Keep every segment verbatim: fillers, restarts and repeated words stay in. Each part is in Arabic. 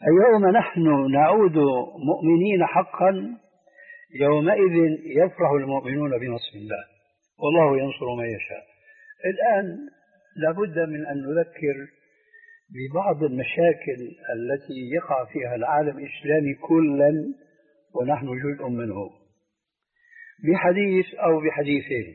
اليوم نحن نعود مؤمنين حقا، يومئذ يفرح المؤمنون بنصر الله والله ينصر من يشاء. الآن لابد من أن نذكر ببعض المشاكل التي يقع فيها العالم الإسلامي كلا ونحن جزء منه، بحديث أو بحديثين،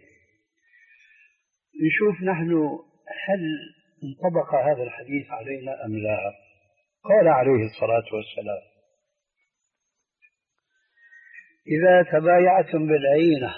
نشوف نحن هل انطبق هذا الحديث علينا أم لا. قال عليه الصلاة والسلام: إذا تبايعتم بالعينة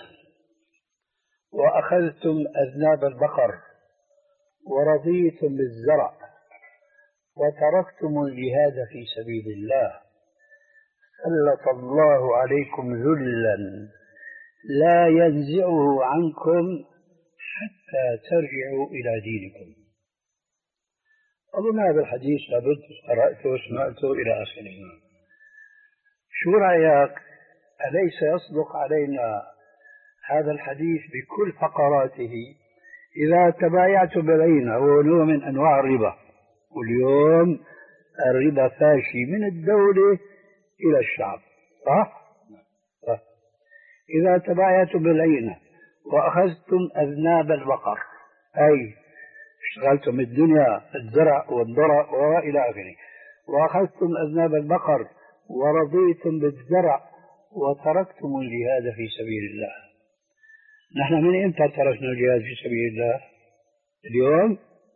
وأخذتم أذناب البقر ورضيتم بالزرع وتركتم الجهاد في سبيل الله سلط الله عليكم ذلا لا ينزعه عنكم حتى ترجعوا إلى دينكم. أظن هذا الحديث لابد قرأته وسمعته إلى آخره. شو رأيك؟ أليس يصدق علينا هذا الحديث بكل فقراته؟ إذا تبايعت بالعينة وهو نوع من أنواع الربا، واليوم الربا فاشي من الدولة إلى الشعب، صح؟ صح. إذا تبايعتم بالعينة وأخذتم أذناب البقر، أي اشتغلتم الدنيا الزرع والضرع وإلى آخره، وأخذتم أذناب البقر ورضيتم بالزرع وتركتم الجهاد في سبيل الله. نحن من إمتى تركنا الجهاد في سبيل الله؟ اليوم؟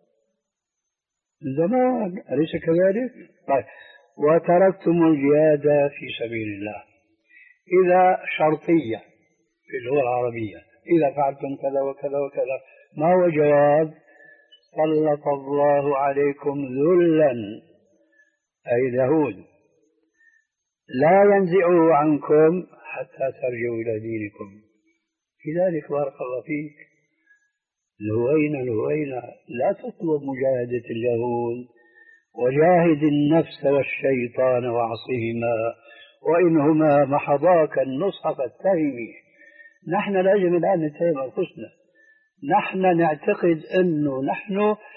من زمان، أليس كذلك؟ طيب، وتركتم الجهاد في سبيل الله. إذا شرطية في اللغة العربية، إذا فعلتم كذا وكذا وكذا، ما هو جواب؟ سلط الله عليكم ذلا، أي اليهود، لا ينزعه عنكم حتى ترجعوا إلى دينكم. لذلك بارك الله فيك، لهوينا لهوينا لا تطلب مجاهدة اليهود، وجاهد النفس والشيطان وعصهما وإنهما محضاك النصح فاتهمي. نحن لازم الآن نتهم أنفسنا. نحن نعتقد أنه نحن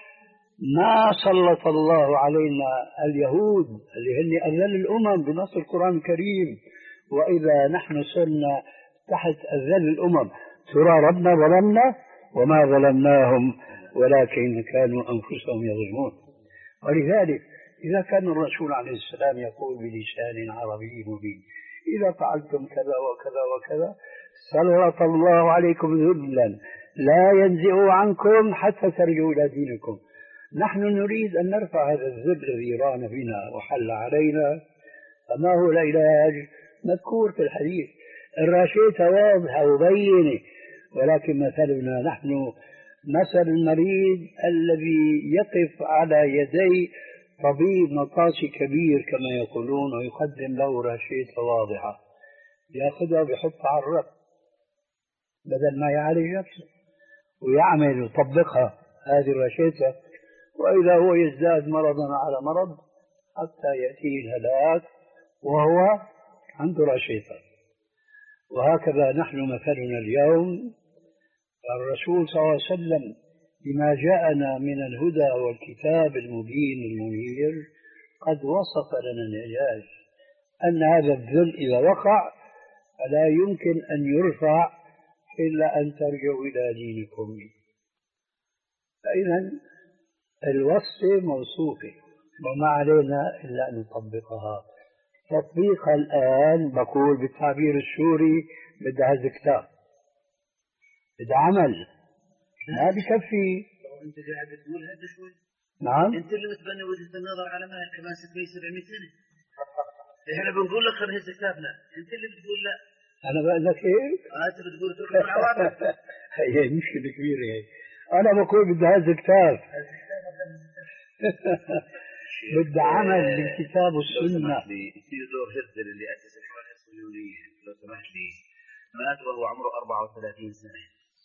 ما سلط الله علينا اليهود اللي هن أذل الأمم بنص القرآن الكريم، وإذا نحن صرنا تحت أذل الأمم ترى ربنا ظلمنا؟ وما ظلمناهم ولكن كانوا أنفسهم يظلمون. ولذلك إذا كان الرسول عليه السلام يقول بلسان عربي مبين: إذا فعلتم كذا وكذا وكذا سلط الله عليكم ذلا لا ينزع عنكم حتى ترجعوا إلى دينكم. نحن نريد أن نرفع هذا الذل الذي ران بنا وحل علينا. فما هو العلاج؟ مذكور في الحديث، الراشية واضحة وبينة، ولكن مثلنا نحن مثل المريض الذي يقف على يدي طبيب نطاسي كبير كما يقولون، ويقدم له راشية واضحة، يأخذها ويحطها على الرف بدل ما يعالج نفسه ويعمل ويطبقها هذه الراشية، وإذا هو يزداد مرضا على مرض حتى يأتيه الهلاك وهو عنده راشية. وهكذا نحن مثلنا اليوم. الرسول صلى الله عليه وسلم بما جاءنا من الهدى والكتاب المبين المنير قد وصف لنا العلاج، أن هذا الذل إذا وقع فلا يمكن أن يرفع إلا أن ترجعوا إلى دينكم. فإذا الوصفة موصوفة وما علينا إلا أن نطبقها. تطبيقها الآن بقول بالتعبير السوري بدها هزكتاب، بدها عمل، ما بكفي. انت قاعد تقول هذا شوي. نعم، انت اللي متبني وجهة النظر على ما ماسك في سبعمية سنة. احنا بنقول لك خذ هزكتابنا، انت اللي بتقول لا. انا بقول لك ايه؟ انت بتقول تركب العواطف. هي مشكلة كبيرة هي. انا بقول بدها هزكتاب. بدها عمل بالكتاب والسنة. تيودور هرتزل اللي أسس الحركة الصهيونية لو سمحت لي مات وهو عمره أربعة وثلاثين سنة.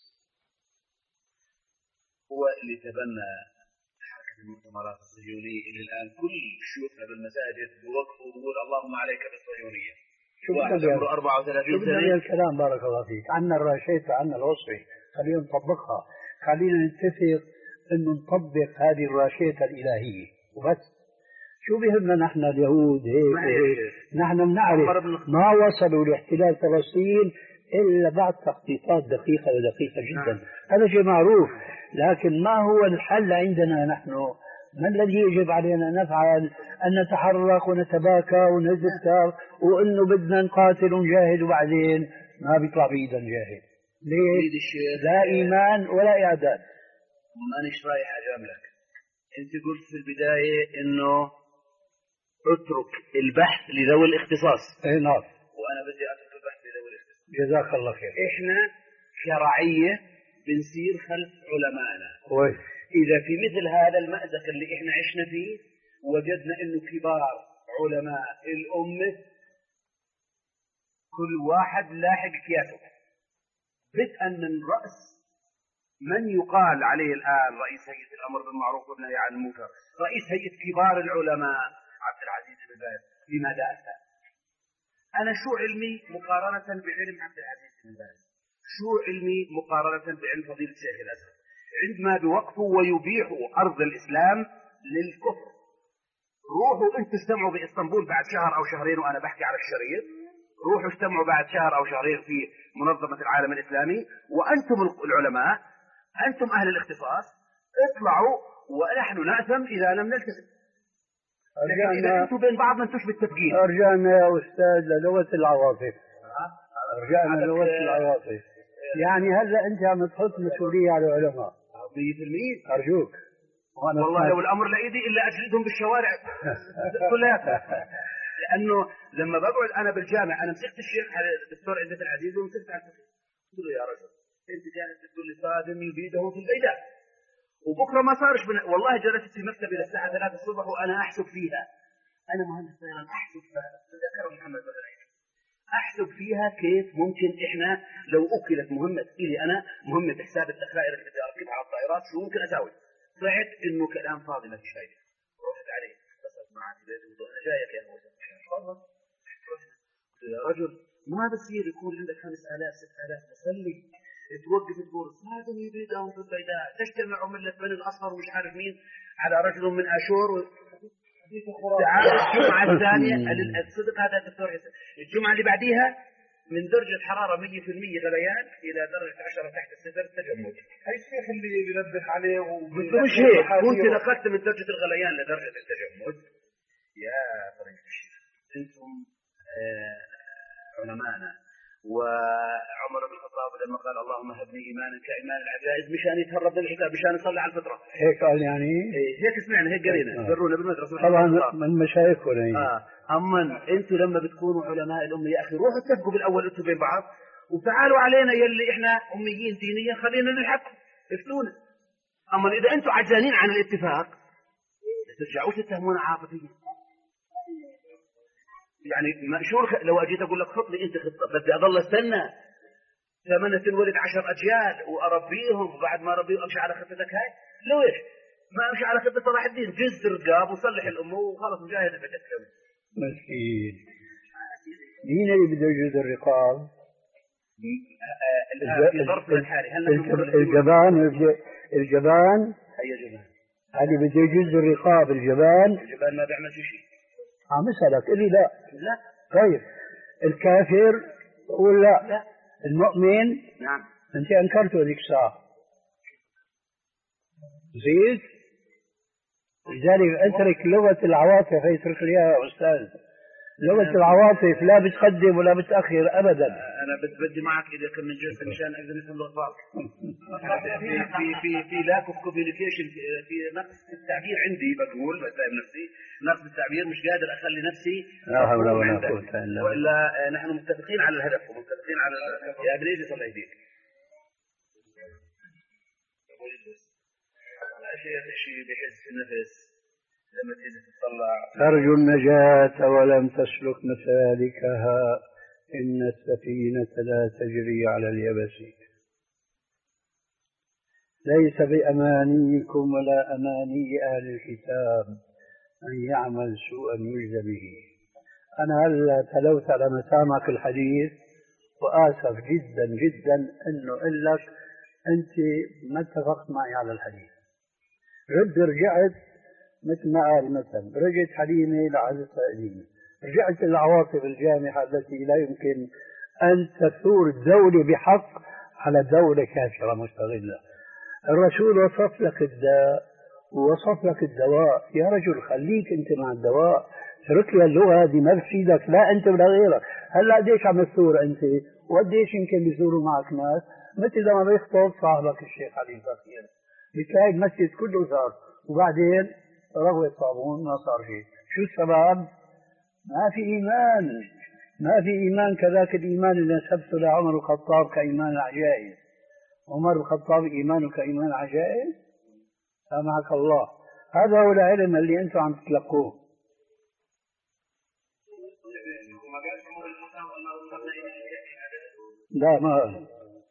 هو اللي تبنى حركة المؤتمرات الصهيونية اللي الآن كل شيوخنا بالمساجد بوقفوا ويقول اللهم عليك بالصهيونية. واحد عمره أربعة وثلاثين سنة. شو الكلام بارك الله فيك؟ عنا الراشية عنا الوصفة، خلينا نطبقها، خلينا نتفق انه نطبق هذه الراشية الإلهية وبس. شو بيهمنا نحن اليهود هيك وهيك؟ نحن بنعرف ما وصلوا لاحتلال فلسطين إلا بعد تخطيطات دقيقة ودقيقة جدا. نعم. هذا شيء معروف، لكن ما هو الحل عندنا نحن؟ ما الذي يجب علينا نفعل؟ أن نتحرك ونتباكى ونتذكر وأنه بدنا نقاتل ونجاهد وبعدين ما بيطلع بإيدنا نجاهد. ليه؟ لا إيمان ولا إعداد. مانيش رايح أجاملك. أنت قلت في البداية إنه اترك البحث لذوي الاختصاص. إيه نعم. وأنا بدي أترك البحث لذوي الاختصاص. جزاك الله خير. إحنا كرعية بنسير خلف علمائنا. كويس. إذا في مثل هذا المأزق اللي إحنا عشنا فيه وجدنا إنه كبار علماء الأمة كل واحد لاحق كياسه، بدءا من رأس من يقال عليه الآن رئيس هيئة الأمر بالمعروف والنهي عن المنكر، رئيس هيئة كبار العلماء عبد العزيز بن باز. لماذا أتى؟ أنا شو علمي مقارنة بعلم عبد العزيز بن باز؟ شو علمي مقارنة بعلم فضيلة الشيخ الأزهر؟ عندما بوقفوا ويبيحوا أرض الإسلام للكفر. روحوا أنتوا استمعوا بإسطنبول بعد شهر أو شهرين وأنا بحكي على الشريط، روحوا استمعوا بعد شهر أو شهرين في منظمة العالم الإسلامي، وأنتم العلماء أنتم أهل الاختصاص اطلعوا ونحن نأثم إذا لم نلتزم. إذا أنتم بين بعض ما انتوش بالتفقين. أرجعنا يا أستاذ للغة العواطف. أرجعنا للغة العواطف. يعني هلا أنت عم تحط مسؤولية على العلماء. مية بالمية. أرجوك. والله لو الأمر لإيدي إلا أجلدهم بالشوارع كلها. لأنه لما بقعد أنا بالجامع أنا مسكت الشيخ الدكتور عزت العزيز ومسكت على الفقه. قلت له يا رجل أنت جالس تقول لي صادم يبيده في البيداء وبكرة ما صارش بنا... والله جلست في مكتبي للساعة ثلاثة الصبح وأنا أحسب فيها. أنا مهندس طيران أحسب فيها. تذكر محمد بن عيسى أحسب فيها كيف ممكن إحنا لو أكلت مهمة إلي أنا مهمة حساب الذخائر اللي بدي أركبها على الطائرات شو ممكن أساوي؟ طلعت إنه كلام فاضي ما فيش فايدة. رحت عليه اتصلت معه في بيته وأنا جايك يا أخوي. تفضل. يا رجل ما بصير يكون عندك خمس آلاف ست آلاف مصلي توقف تقول صادم يبيدهم في البيداء تجتمع ملة بني الأصفر ومش عارف مين على رجل من أشور و... تعال الجمعة الثانية الصدق هذا الدكتور حسن الجمعة اللي بعديها من درجة حرارة مية في المية غليان إلى درجة عشرة تحت الصفر تجمد. هاي الشيخ اللي بينبه عليه قلت مش هيك كنت نقلت من درجة الغليان لدرجة التجمد. يا طريق الشيخ أنتم آه علماءنا. وعمر بن الخطاب لما قال اللهم هبني إيمانا كإيمان العجائز مشان يتهرب للحساب مشان يصلي على الفطرة. هيك قال يعني؟ إيه هيك سمعنا هيك قرينا درونا بالمدرسة. طبعا من مشايخنا يعني. آه أما أنتم لما بتكونوا علماء الأمة يا أخي روحوا اتفقوا بالأول أنتم بين بعض وتعالوا علينا يلي إحنا أميين دينيا خلينا نلحق افتونا. أما إذا أنتم عجزانين عن الاتفاق ترجعوا تتهمونا عاطفيا. يعني ما شو لو أجيت أقول لك خط لي أنت خطة بدي أضل استنى ثمانية تنولد عشر أجيال وأربيهم وبعد ما أربيهم أمشي على خطتك هاي لو إيش ما أمشي على خطة صلاح الدين جز رقاب وصلح الأمة وخلص مجاهد بتكلم. مسكين مين اللي بده يجوز الرقاب؟ الآن في ظرف الحالي هل الجبان الجبان هي جبان هذه بده يجوز الرقاب الجبان الجبان ما بيعمل شيء. عم اسالك قل لي لا لا. طيب الكافر قول لا. لا المؤمن نعم انت انكرته ذيك الساعه زيد لذلك اترك لغه العواطف اترك لي يا استاذ. لغه العواطف لا بتقدم ولا بتاخر ابدا. انا بدي معك اذا كان من جد مشان اقدر نفهم لغه بعض. في في في في لاك اوف كوميونيكيشن في نقص التعبير عندي بقول بتفهم نفسي نقص التعبير مش قادر اخلي نفسي لا حول ولا قوه الا بالله. والا نحن متفقين على الهدف ومتفقين على يا ابن ايدي صلى يهديك. شيء شيء بحس النفس لما تيجي تطلع ترجو النجاة ولم تسلك مسالكها إن السفينة لا تجري على اليبس. ليس بأمانيكم ولا أماني أهل الكتاب أن يعمل سوءا يجزى به. أنا هلا تلوت على مسامعك الحديث وآسف جدا جدا أنه أقول لك أنت ما اتفقت معي على الحديث. رد رجعت مثل ما قال مثلا رجعت حليمة لعزتها قديمة، رجعت العواصف الجامحة التي لا يمكن أن تثور دولة بحق على دولة كافرة مستغلة. الرسول وصف لك الداء ووصف لك الدواء، يا رجل خليك أنت مع الدواء، اترك لي اللغة هذه ما بتفيدك لا أنت ولا غيرك. هلا قديش عم تثور أنت وقديش يمكن بيزوروا معك ناس، مثل لما بيخطب صاحبك الشيخ علي الفقير بتلاقي المسجد كله زار وبعدين رغوة صابون ما صار شيء. شو السبب؟ ما في إيمان، ما في إيمان. كذاك الإيمان اللي نسبته لعمر الخطاب كإيمان العجائز، عمر الخطاب إيمانه كإيمان العجائز؟ سامحك الله، هذا هو العلم اللي أنتم عم تتلقوه. لا ما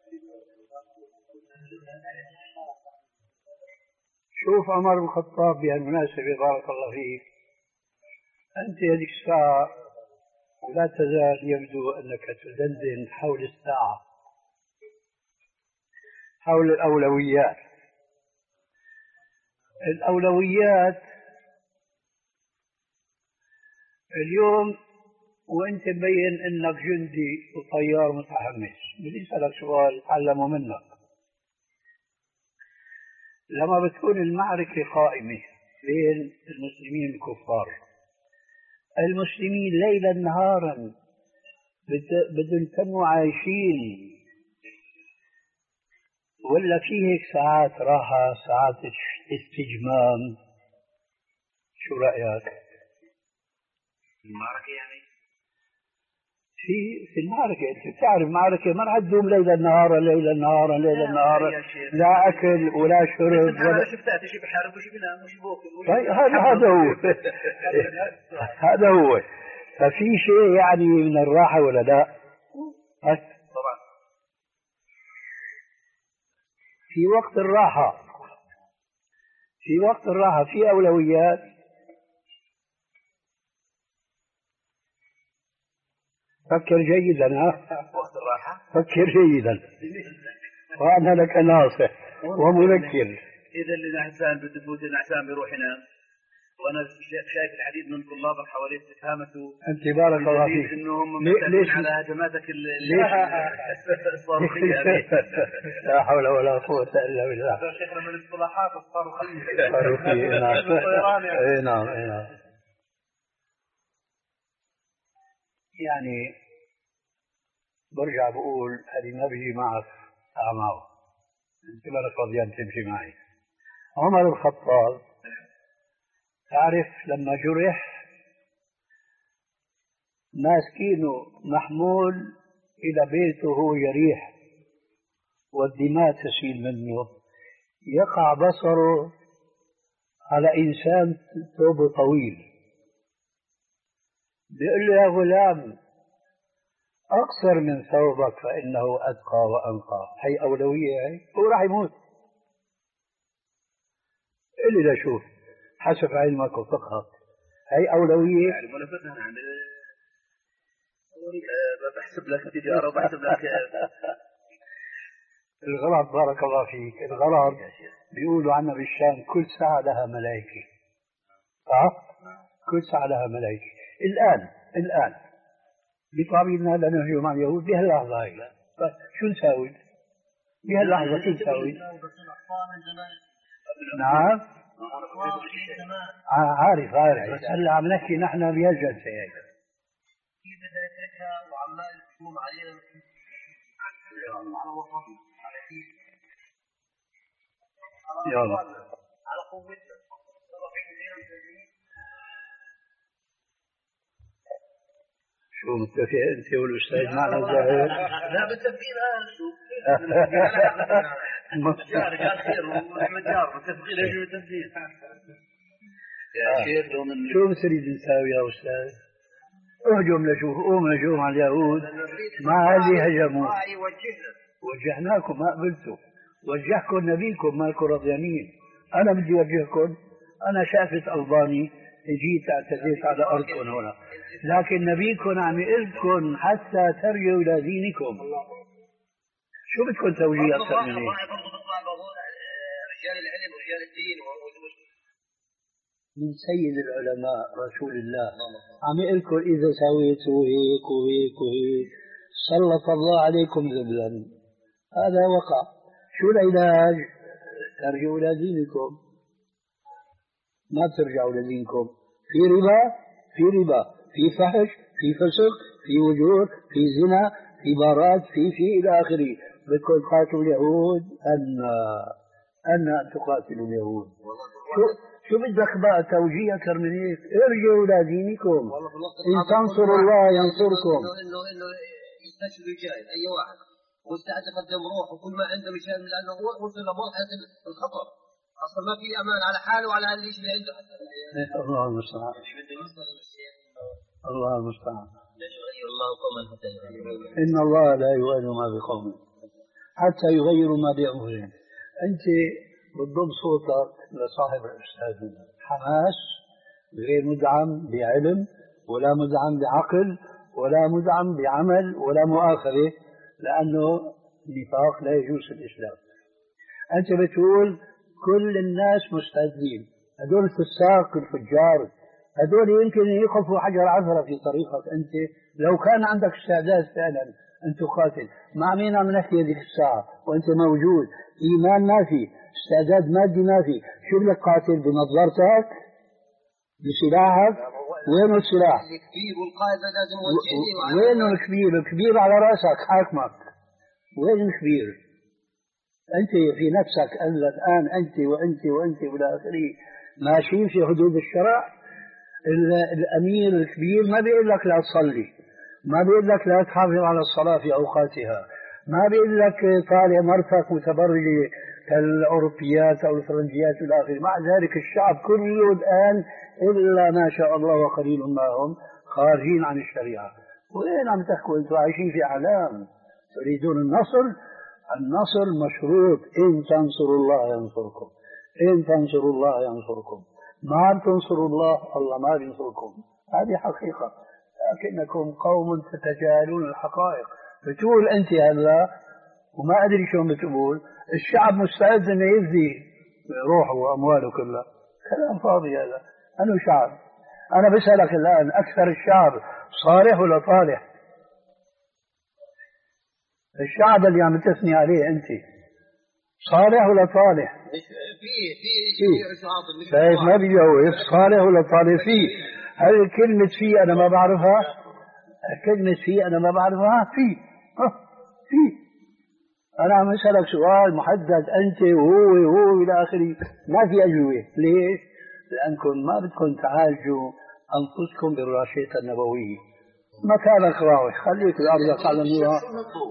شوف عمر بن الخطاب بهالمناسبة بارك الله فيك، أنت هذه الساعة ولا تزال يبدو أنك تدندن حول الساعة، حول الأولويات. الأولويات اليوم وأنت مبين أنك جندي وطيار متحمس، بدي أسألك سؤال تعلمه منك. لما بتكون المعركة قائمة بين المسلمين الكفار، المسلمين ليلا نهارا بدهم يتموا عايشين، ولا في هيك ساعات راحة ساعات استجمام؟ شو رأيك؟ المعركة يعني؟ في في المعركة أنت بتعرف معركة ما رح تدوم ليلا نهارا ليلا نهارا ليلا نهارا، لا أكل ولا شرب ولا شفتها شيء بحارب وشي بنام وشي بوكل. طيب هذا هذا هو هذا هو. ففي شيء يعني من الراحة ولا لا؟ طبعا. في وقت الراحة، في وقت الراحة في أولويات. فكر جيدا، ها؟ وقت الراحة فكر جيدا، وأنا لك ناصح ومذكر. إذا اللي نعسان بده يفوت النعسان بيروح ينام، وأنا شايف العديد من طلابك حواليك تتهامسوا. أنت بارك الله فيك. إنهم ليش على هجماتك الصاروخية هذه. لا حول ولا قوة إلا بالله. شيخنا من الاصطلاحات الصاروخية. الصاروخية نعم. إيه نعم إيه نعم. يعني برجع بقول هذه ما بيجي معك أعماه، أنت ما لك رضيان تمشي معي. عمر الخطاب تعرف لما جرح ماسكينه محمول إلى بيته وهو يريح والدماء تسيل منه، يقع بصره على إنسان ثوبه طويل، بيقول له يا غلام أقصر من ثوبك فإنه أتقى وأنقى. هي أولوية، هي هو راح يموت. اللي لا شوف حسب علمك وفقهك هي أولوية. يعني ملفتها عن بحسب لك تجارة وبحسب لك الغرض بارك الله فيك. الغرض بيقولوا عنا بالشام كل ساعة لها ملائكة، صح؟ كل ساعة لها ملائكة. الآن الآن بطبيعنا لنهجم على اليهود بهاللحظة هاي، شو نساوي؟ بهاللحظة شو نساوي؟ نعم عارف عارف، بس هلا عم نحكي نحن بهالجلسة هاي. كيف بدنا نتركها وعمال يحكمون علينا يلا على قوتنا. شو متفق انت والاستاذ معنا زاهر؟ لا متفقين شو جار قال خير ونحن جار متفقين ايش متفقين يا شيخ. لو من شو بنريد نساوي يا استاذ؟ اهجم لشوف قوم هجوم على اليهود ما اللي هجموا. وجهناكم ما قبلتوا، وجهكم نبيكم مالكم رضيانين. انا بدي اوجهكم، انا شافت الباني جيت اعتديت على ارضكم هنا، لكن نبيكم عم يقلكم حتى ترجعوا الى دينكم. شو بدكم توجيه اكثر من هيك؟ رجال العلم ورجال الدين من سيد العلماء رسول الله عم يقول لكم إذا سويتوا هيك وهيك وهيك سلط الله عليكم ذلا. هذا وقع. شو العلاج؟ ترجعوا إلى دينكم. ما ترجعوا لدينكم. في ربا في ربا في فحش في فسق في وجور في زنا في بارات في في إلى آخره. بدكم تقاتلوا اليهود أن أن تقاتلوا اليهود. شو شو بدك بقى توجيه أكثر من هيك؟ ارجعوا إلى دينكم. إن تنصروا الله ينصركم. إنه إنه يستشهد الجاهل أي واحد واستعد يقدم روح وكل ما عنده مشان لأنه هو وصل لمرحلة الخطر. أصلا ما في أمان على حاله وعلى الشيء اللي عنده حتى. الله المستعان. الله المستعان. الله قوما حتى إن الله لا يغير ما بقوم حتى يغيروا ما بأنفسهم. أنت بتضم صوتك لصاحب الأستاذ حماس غير مدعم بعلم ولا مدعم بعقل ولا مدعم بعمل ولا مؤاخذة، لأنه نفاق لا يجوز في الإسلام. أنت بتقول كل الناس مستعدين، هذول الفساق الفجار هذول يمكن يقفوا حجر عثرة في طريقك. أنت لو كان عندك استعداد فعلا أن تقاتل، مع مين عم نحكي هذيك الساعة وأنت موجود؟ إيمان ما في، استعداد مادي ما في، شو بدك قاتل بنظارتك بسلاحك؟ وين السلاح؟ الكبير والقائد لازم يوجهني. وين الكبير؟ الكبير على راسك حاكمك. وين الكبير؟ أنت في نفسك الآن أنت وأنت وأنت وإلى آخره ماشيين في حدود الشرع. الأمير الكبير ما بيقول لك لا تصلي، ما بيقول لك لا تحافظ على الصلاة في أوقاتها، ما بيقول لك طالع مرتك متبرجة كالأوروبيات أو الفرنجيات إلى آخره. مع ذلك الشعب كله الآن إلا ما شاء الله وقليل ما هم خارجين عن الشريعة. وين عم تحكوا؟ أنتم عايشين في أحلام. تريدون النصر؟ النصر مشروط. إن تنصروا الله ينصركم، إن تنصروا الله ينصركم. ما تنصروا الله الله ما بينصركم. هذه حقيقة، لكنكم قوم تتجاهلون الحقائق. بتقول أنت هلا وما أدري شو بتقول. الشعب مستعد أن يفدي روحه وأمواله كلها. كلام فاضي هذا. أنا شعب. أنا بسألك الآن، أكثر الشعب صالح ولا طالح؟ الشعب اللي عم تثني عليه أنت صالح ولا طالح؟ في في في شايف ما بيجاوب صالح ولا طالح. فيه هل كلمة فيه أنا ما بعرفها؟ كلمة فيه أنا ما بعرفها. فيه فيه أنا عم أسألك سؤال محدد أنت وهو وهو إلى آخره، ما في أجوبة. ليش؟ لأنكم ما بدكم تعالجوا أنفسكم بالراشدة النبوية. مكانك راوح، خليك الأرض على النور.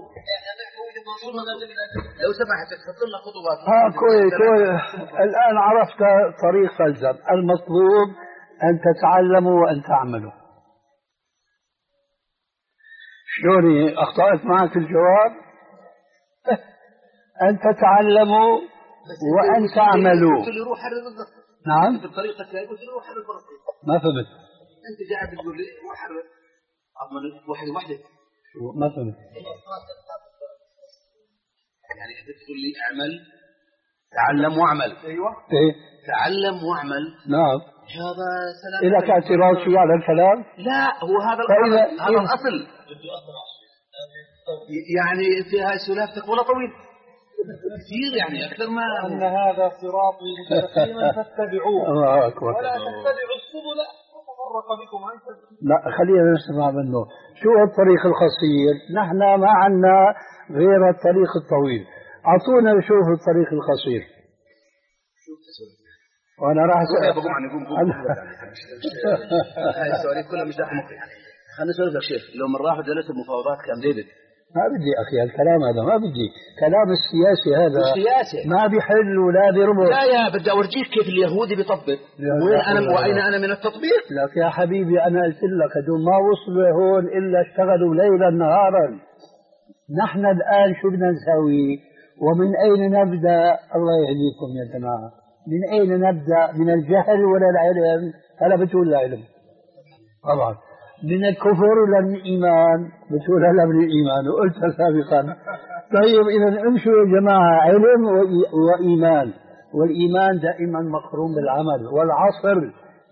لو سمحت تحط لنا خطوات. ها كوي كوي. الآن عرفت طريق فلزم. المطلوب أن تتعلموا وأن تعملوا. شلون أخطأت معك الجواب؟ أن تتعلموا وأن تعملوا. قلت لي روح حرر بالضبط. نعم. بطريقة هاي قلت لي روح حرر فلسطين. ما فهمت. أنت قاعد تقول لي روح حرر. أضمن واحدة واحدة. ما فهمت. يعني أنت تقول لي اعمل تعلم واعمل. أيوة. إيه. تعلم واعمل. نعم. هذا سلام. إذا كان اعتراض شيء على الكلام؟ لا هو هذا فإذا هذا إيه؟ الأصل. يعني أنت هاي سلافتك ولا طويل كثير، يعني أكثر ما أن هذا صراطي مستقيما فاتبعوه الله أكبر. ولا تتبعوا السبل فتفرق بكم عن سبيله. لا خلينا نسمع منه. شو الطريق القصير؟ نحن ما عنا غير الطريق الطويل. أعطونا نشوف الطريق القصير. وأنا راح أسأل. بقوم عني قوم قوم. هاي السؤالين كلها مش داخل مخي. خليني أسألك يا شيخ، لو من راح جلست المفاوضات كان ديفيد. ما بدي أخي الكلام هذا، ما بدي كلام السياسي هذا. السياسي ما بيحل ولا بيربط. لا يا بدي أورجيك كيف اليهودي بيطبق. وين أنا وأين أنا من التطبيق؟ لك يا حبيبي أنا قلت لك هدول ما وصلوا هون إلا اشتغلوا ليلا نهارا. نحن الآن شو بدنا نسوي؟ ومن أين نبدأ؟ الله يهديكم يا جماعة. من أين نبدأ؟ من الجهل ولا العلم؟ هلا بتقول العلم طبعا. من الكفر ولا من الإيمان؟ بتقول هلا من الإيمان وقلتها سابقا. طيب إذا امشوا يا جماعة علم وإيمان، والإيمان دائما مقرون بالعمل. والعصر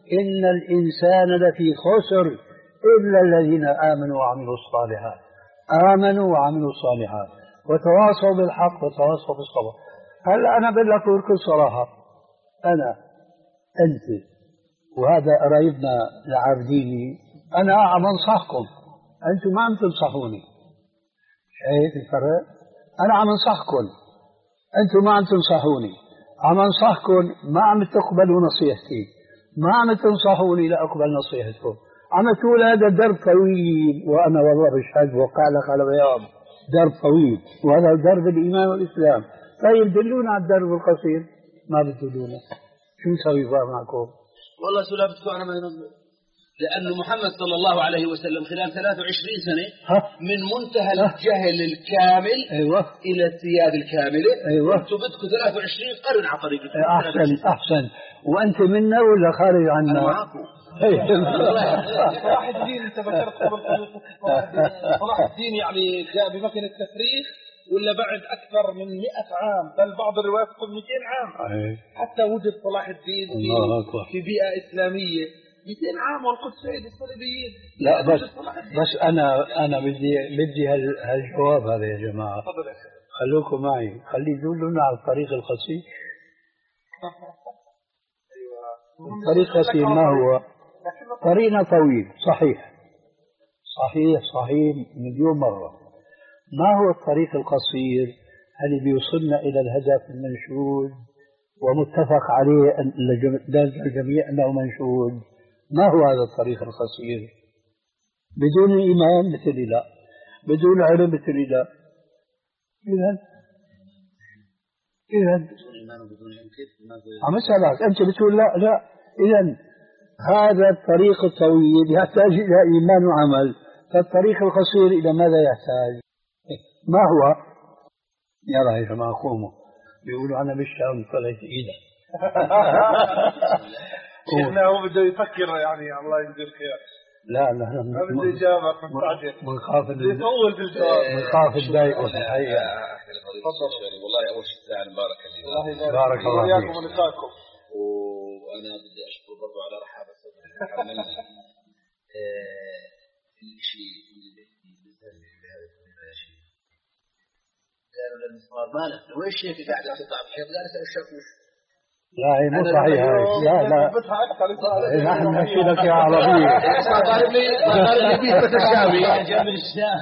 إن الإنسان لفي خسر إلا الذين آمنوا وعملوا الصالحات. آمنوا وعملوا الصالحات وتواصوا بالحق وتواصوا بالصبر. هلا أنا بقول لك بكل صراحة، أنا أنت وهذا قرايبنا العابديني، أنا عم أنصحكم، أنتم ما عم تنصحوني. شايف الفرق؟ أنا عم أنصحكم، أنتم ما عم تنصحوني. عم أنصحكم، ما عم تقبلوا نصيحتي، ما عم تنصحوني لأقبل نصيحتكم. عم تقول هذا درب طويل، وأنا والله بشهد وقع لك على بياض، درب طويل، وهذا درب الإيمان والإسلام. طيب دلونا على الدرب القصير. ما بتدلونا، شو نسوي بقى معكم؟ والله سلابتكم أنا ما ينظر، لأنه محمد صلى الله عليه وسلم خلال ثلاث وعشرين سنة من منتهى الجهل الكامل أيوة. إلى الثياب الكاملة. أيوة. أنتم بدكم ثلاث وعشرين قرن على طريقة. أحسن أحسن. وأنت منا ولا خارج عنا؟ أنا معكم. صلاح الدين، انت ذكرت قبل صلاح الدين يعني جاء بمكنة تفريغ ولا بعد أكثر من مئة عام، بل بعض الروايات تقول مئتين عام حتى وجد صلاح الدين في, في بيئة إسلامية. مئتين عام والقدس عيد الصليبيين. لا بس بس أنا أنا بدي بدي هالجواب هذا يا جماعة. خلوكم معي، خلي يدلونا على الطريق القصير. الطريق القصير ما هو؟ طريقنا طويل صحيح صحيح صحيح مليون مرة. ما هو الطريق القصير اللي بيوصلنا إلى الهدف المنشود ومتفق عليه لدى الجميع أنه منشود؟ ما هو هذا الطريق القصير؟ بدون إيمان مثل لا، بدون علم مثل لا. إذن إذن عم أسألك أنت بتقول لا لا. إذن هذا الطريق الطويل يحتاج إلى إيمان وعمل، فالطريق القصير إلى ماذا يحتاج؟ ما هو؟ يلا يا جماعة قوموا، بيقولوا أنا بالشام طلعت إيده. شيخنا هو بده يفكر يعني، الله يجزيه خير. لا لا لا ما بده يجاوبك مستعجل، بنخاف يطول بالجواب، بنخاف نضايقه. هيا تفضل. والله أول شيء تعال بارك الله بارك الله وياكم ولقاءكم. وأنا بدي أشكر برضو على رحابة صدرك وحملنا الشيء اللي بيحكي بيسلم بهذا الطريقة يا شيخ. قالوا للمسمار مالك وين الشيخ قاعد تطلع بحيط؟ قال اسأل الشاكوش. لا هي مو صحيح هاي. لا لا نحن نحكي لك يا عربية. ضارب لي ضارب لي بيت الشامي جنب الشام.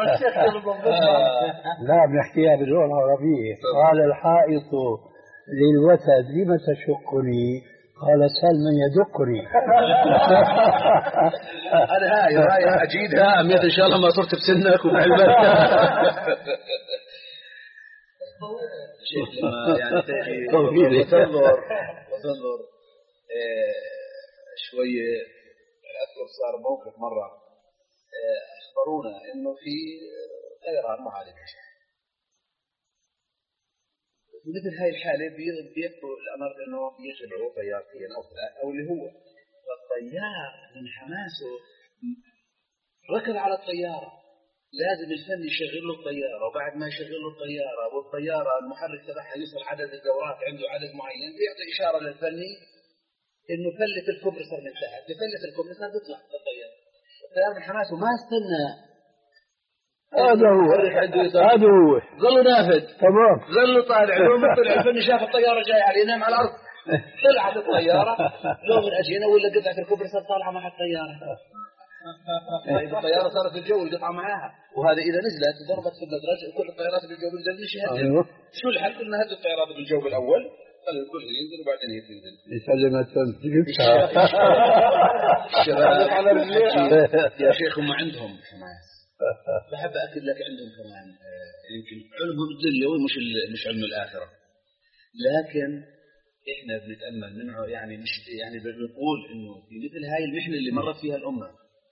لا بنحكيها باللغة العربية. قال الحائط للوتد لم تشقني؟ قال سل من يدقني. أنا هاي رايح أجيدها أميت إن شاء الله ما صرت بسنك وبعلمك. شيخ لما يعني تجي وتنظر وتنظر شوية. أذكر صار موقف مرة أخبرونا إنه في طيران معالج مثل هاي الحالة بيكتبوا الأمر إنه يشغلوا طيارتين أو ثلاث أو اللي هو. فالطيار من حماسه ركض على الطيارة، لازم الفني يشغل له الطيارة، وبعد ما يشغل له الطيارة والطيارة المحرك تبعها يوصل عدد الدورات عنده عدد معين، بيعطي إشارة للفني إنه فلت الكمبرسر من تحت، بفلت الكمبرسر بيطلع الطيارة. الطيار من حماسه ما استنى. هذا هو هذا هو ظل نافذ تمام، ظل طالع. لو من طلع الفني شاف الطيارة جاية عليه نام على الأرض، طلعت الطيارة. لو من أجينا ولا قطعة الكمبرسر طالعة مع الطيارة. الطيارة صارت بالجو القطعة معاها، وهذا إذا نزلت ضربت في المدرج كل الطيارات بالجو بالجو مش يهدد. أيوه. شو الحل؟ قلنا هدوا الطيارات بالجو بالأول، خلي الكل ينزل وبعدين ينزل. يسلم جبتها. الشباب على رجليها يا شيخ هم عندهم حماس. بحب أكد لك عندهم كمان يمكن علمهم الدنيوي مش مش علم الآخرة، لكن إحنا بنتأمل منه يعني مش يعني بنقول إنه في مثل هاي المحنة اللي مرت فيها الأمة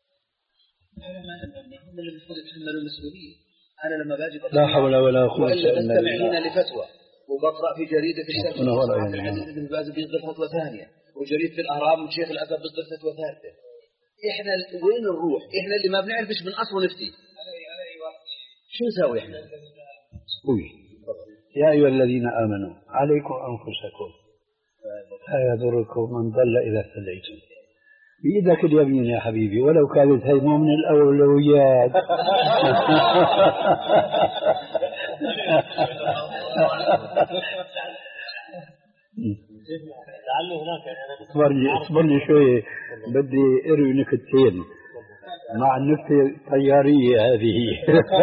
هم اللي المفروض يتحملوا المسؤولية. أنا لما باجي لا حول ولا قوة إلا بالله بستمع هنا لفتوى وبقرأ في جريدة في الشرق عبد العزيز بن باز بيصدر فتوى ثانية، وجريدة في الأهرام شيخ الأزهر بيصدر فتوى ثالثة. إحنا وين نروح؟ إحنا اللي ما بنعرفش من أصل نفتي. شو نسوي إحنا؟ قوي. يا أيها الذين آمنوا عليكم أنفسكم لا يضركم من ضل إذا اهتديتم بإيدك اليمين يا حبيبي، ولو كانت هي مو من الأولويات. اصبرني اصبرني شوي، بدي اروي نكتتين مع النكتة الطيارية هذه.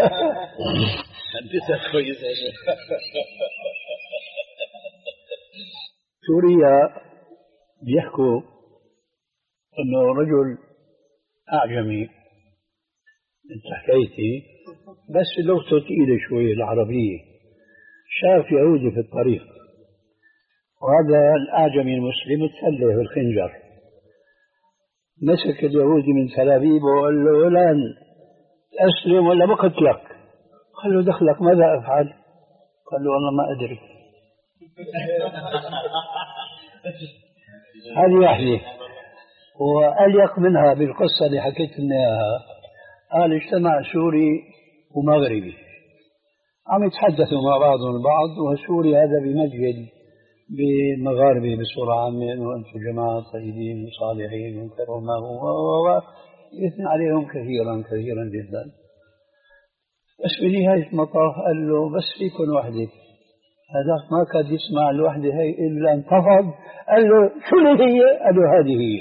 سوريا بيحكوا انه رجل اعجمي، انت حكيتي بس لغته ثقيلة شوي العربية، شاف يهودي في الطريق، وهذا الأعجمي المسلم تسلح بالخنجر، مسك اليهودي من سلابيبه وقال له فلان أسلم ولا بقتلك؟ قال له دخلك ماذا أفعل؟ قال له والله ما أدري. هذه واحدة. وأليق منها بالقصة اللي حكيت لنا إياها، قال اجتمع سوري ومغربي عم يتحدثوا مع بعضهم البعض، وسوري هذا بمسجد بمغاربه بصورة عامة أنه أنتم جماعة طيبين وصالحين وكرمه ويثني عليهم كثيرا كثيرا جدا. بس بنهاية المطاف قال له بس فيكم وحدة، هذاك ما كاد يسمع الوحدة هي إلا انتفض، قال له شو اللي هي؟ قال له هذه هي.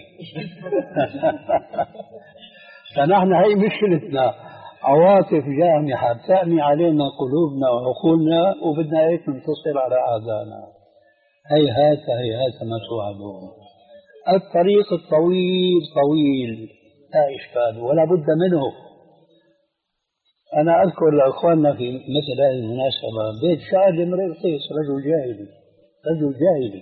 فنحن هي مشكلتنا، عواطف جامحة بتأمي علينا قلوبنا وعقولنا، وبدنا هيك ننتصر على أعدائنا. هيهات هيهات ما توعدون. الطريق الطويل طويل لا إشكال ولا بد منه. أنا أذكر لأخواننا في مثل هذه المناسبة بيت شاعر لامرئ القيس، رجل جاهلي رجل جاهلي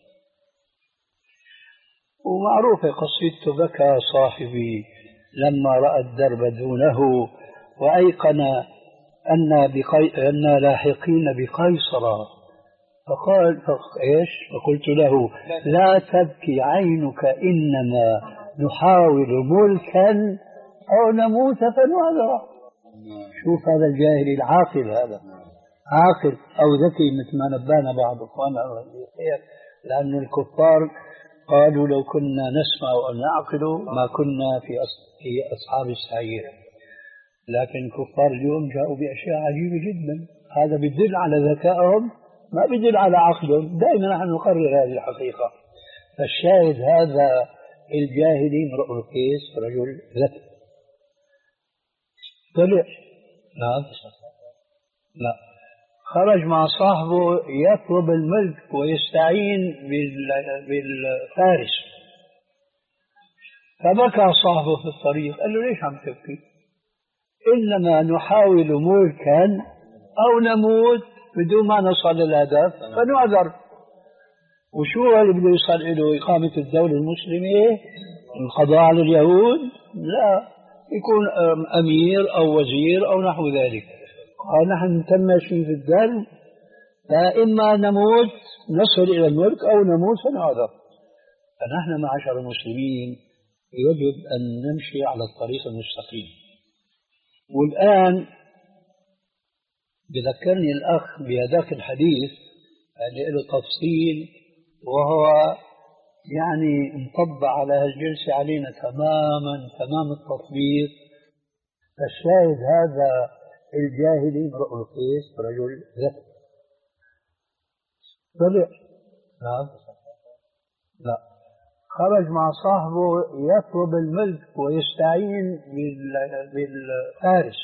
ومعروفة قصيدته: بكى صاحبي لما رأى الدرب دونه، وأيقن أن بقي... أن لاحقين بقيصر، فقال إيش؟ فقلت له لا تبكي عينك إنما نحاول ملكا أو نموت فنعذر. شوف هذا الجاهل العاقل، هذا عاقل أو ذكي مثل ما نبانا بعض أخواننا الله خير، لأن الكفار قالوا لو كنا نسمع أو نعقل ما كنا في في أصحاب السعير، لكن الكفار اليوم جاءوا بأشياء عجيبة جدا. هذا بيدل على ذكائهم، ما بيدل على عقلهم. دائما نحن نقرر هذه الحقيقة. فالشاهد هذا الجاهلي امرؤ القيس رجل ذكي، طلع لا لا خرج مع صاحبه يطلب الملك ويستعين بالفارس، فبكى صاحبه في الطريق، قال له ليش عم تبكي؟ إنما نحاول ملكا أو نموت بدون ما نصل للهدف فنعذر. وشو اللي بده يوصل له؟ إقامة الدولة المسلمة، القضاء على اليهود؟ لا، يكون أمير أو وزير أو نحو ذلك. قال نحن تماشي في الدرب، فإما نموت نصل إلى الملك أو نموت فنعذر. فنحن معشر المسلمين يجب أن نمشي على الطريق المستقيم. والآن بذكرني الأخ بهذاك الحديث اللي له تفصيل، وهو يعني انطبق على هالجلسة علينا تماما تمام التطبيق. فالشاهد هذا الجاهلي امرؤ القيس رجل ذكي، طلع لا لا خرج مع صاحبه يطلب الملك ويستعين بالفارس،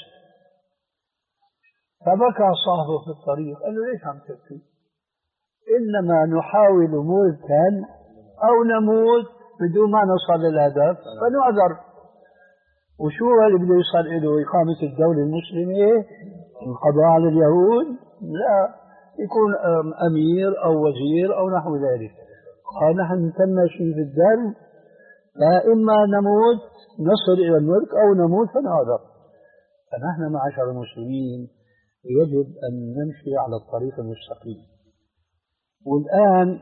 فبكى صاحبه في الطريق، قال له ليش عم تبكي؟ إنما نحاول ملكا أو نموت بدون ما نصل للهدف فنعذر. وشو اللي بده يوصل له؟ إقامة الدولة المسلمة، القضاء على اليهود؟ لا، يكون أمير أو وزير أو نحو ذلك. قال نحن تماشي في الدرب، فإما نموت نصل إلى الملك أو نموت فنعذر. فنحن معشر المسلمين يجب أن نمشي على الطريق المستقيم. والآن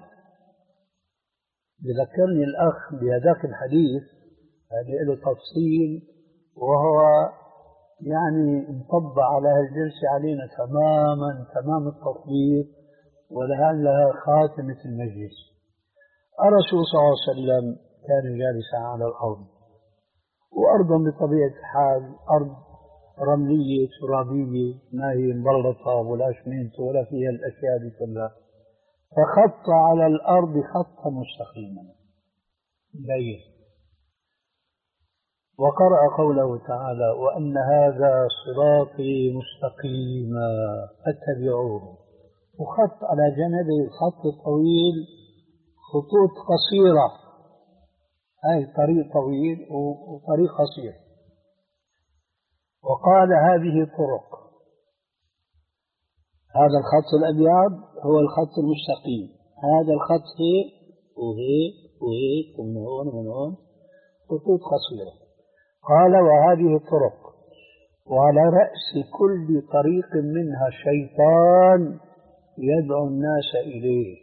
بذكرني الأخ بهذاك الحديث اللي له تفصيل، وهو يعني انطبق على هالجلسة علينا تماما تمام التطبيق، ولعلها خاتمة المجلس. الرسول صلى الله عليه وسلم كان جالسا على الأرض، وأرض بطبيعة الحال أرض رملية ترابية ما هي مبلطة ولا شمنت ولا فيها الأشياء دي كلها، فخط على الأرض خطا مستقيما بين، وقرأ قوله تعالى وأن هذا صراطي مستقيما فاتبعوه، وخط على جانبه خط طويل خطوط قصيرة، أي طريق طويل وطريق قصير، وقال هذه طرق، هذا الخط الأبيض هو الخط المستقيم، هذا الخط هيك وهيك وهيك ومن هون ومن هون خطوط قصيرة. قال وهذه الطرق، وعلى رأس كل طريق منها شيطان يدعو الناس إليه.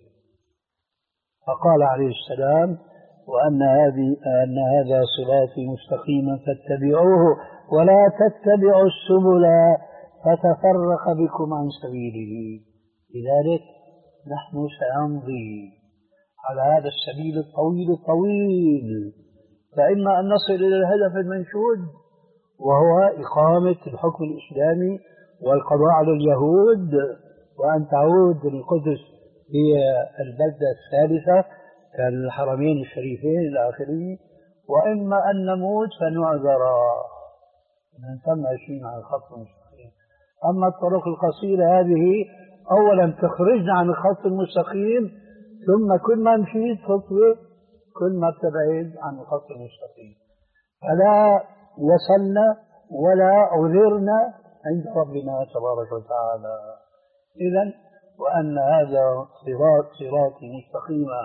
فقال عليه السلام وأن هذه أن هذا صراطي مستقيما فاتبعوه ولا تتبعوا السبل فتفرق بكم عن سبيله. لذلك نحن سنمضي على هذا السبيل الطويل الطويل، فإما أن نصل إلى الهدف المنشود وهو إقامة الحكم الإسلامي والقضاء على اليهود، وأن تعود القدس هي البلدة الثالثة كالحرمين الشريفين إلى آخره، وإما أن نموت فنعذر من ثم عشرين على الخط المستقيم. أما الطرق القصيرة هذه أولا تخرجنا عن الخط المستقيم، ثم كل ما مشيت خطوة كل ما تبعد عن الخط المستقيم، فلا وصلنا ولا عذرنا عند ربنا تبارك وتعالى. إذن وأن هذا صراط صراطي مستقيما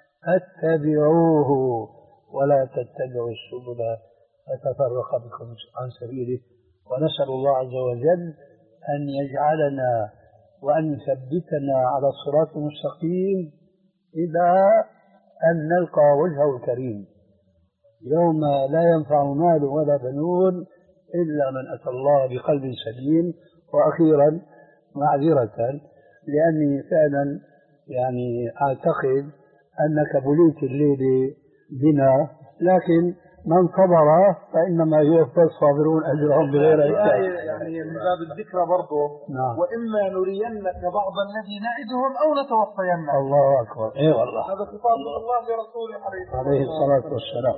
فاتبعوه ولا تتبعوا السبل فتفرق بكم عن سبيله. ونسأل الله عز وجل أن يجعلنا وأن يثبتنا على الصراط المستقيم إلى أن نلقى وجهه الكريم يوم لا ينفع مال ولا بنون إلا من أتى الله بقلب سليم. وأخيرا معذرة لأني فعلا يعني أعتقد أنك بليت الليل بنا، لكن من صبر فإنما يوفى الصابرون أجرهم بغير حساب. يعني من باب الذكرى برضه نعم. وإما نرينك بعض الذي نعدهم أو نتوفينك. الله أكبر. إيه والله هذا خطاب من الله لرسوله عليه الصلاة والسلام.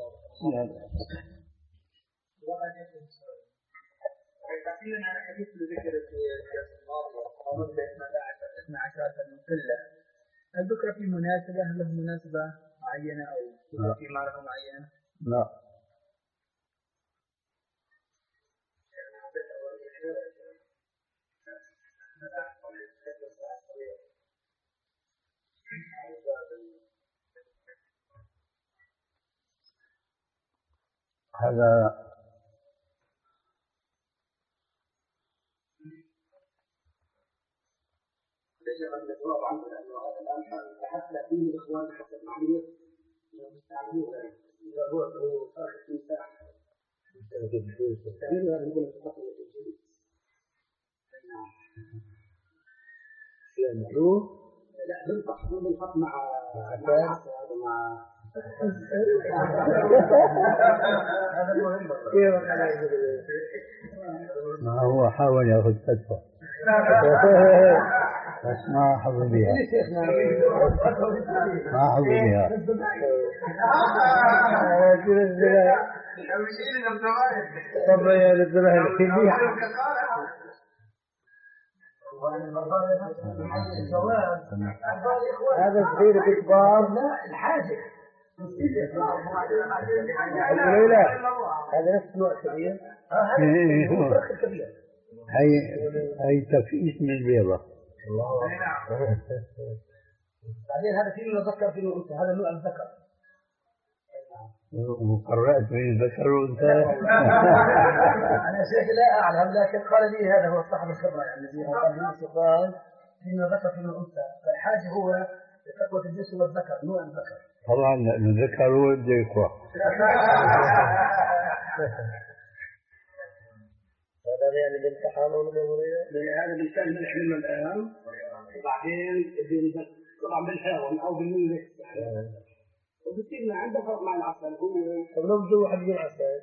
تحديدا على حديث ذكر في الجلسة الماضية ومدة اثنا عشر سنة كلها، هل ذكر في مناسبة له مناسبة معينة أو ذكر في معركة معينة؟ لا. هذا حتى فيه إخوان حتى المعلومات يستعملون إذا هو صار في مساحة يستعملوا هذا يقول التقوى في الجنة. نعم. لا بنطق بنطق مع مع مع هذا المهم. ما هو حاول ياخذ فتوى بس ما حظ بها ما حظ بها. طب يا الزلمه هذا صغير كبار. لا الحاجة لا هذا نفس نوع كبير. هي هي تفقيس من البيضة. بعدين هذا فيه نذكر فيه أنثى، هذا نوع الذكر. وقرأت من الذكر وأنت. أنا شيخ لا أعلم، لكن قال لي هذا هو صاحب الخبرة يعني الذي قال لي سؤال فيه ذكر فيه أنثى، فالحاجة هو تقوى الجسم والذكر، نوع الذكر. طبعا الذكر هو بده يقوى. هذا يعني بالامتحان ولا بالمريض؟ هذا بالإنسان من الحلم الآن، وبعدين طبعا بالحيوان أو بالملك وبتصير عنده فرق مع العسل هو. طب لو جو واحد من العسل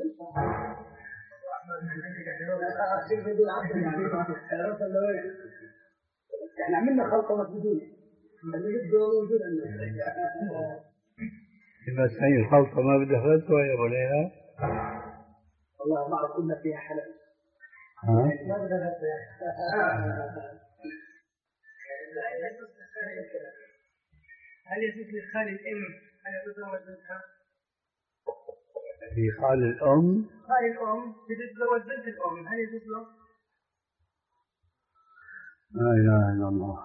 يعني عملنا خلطة مسدودة اللي بده وجود بس هي الخلطة ما بدها فتوى يا أبو ليلى؟ والله ما أعرف كنا فيها حلال. ما بدها فتوى. هل يجوز لخال الأم أن يتزوج بنتها؟ في خال الأم؟ خال الأم يتزوج بنت الأم هل يجوز له؟ لا إله إلا الله.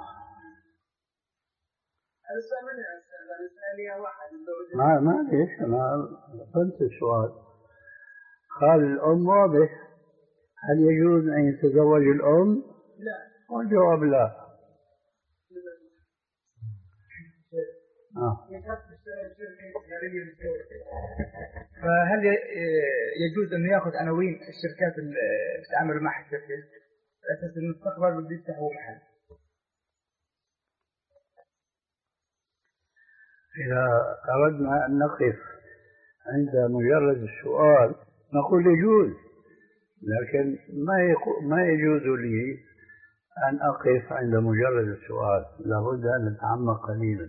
ما ما ليش أنا فهمت السؤال. خال الأم واضح. هل يجوز أن يتزوج الأم؟ لا. والجواب لا. آه. فهل يجوز أن يأخذ عناوين الشركات اللي بتعامل مع الشركة أساس المستقبل بده يفتح هو محل؟ إذا أردنا أن نقف عند مجرد السؤال نقول يجوز، لكن ما ما يجوز لي أن أقف عند مجرد السؤال، لابد أن نتعمق قليلا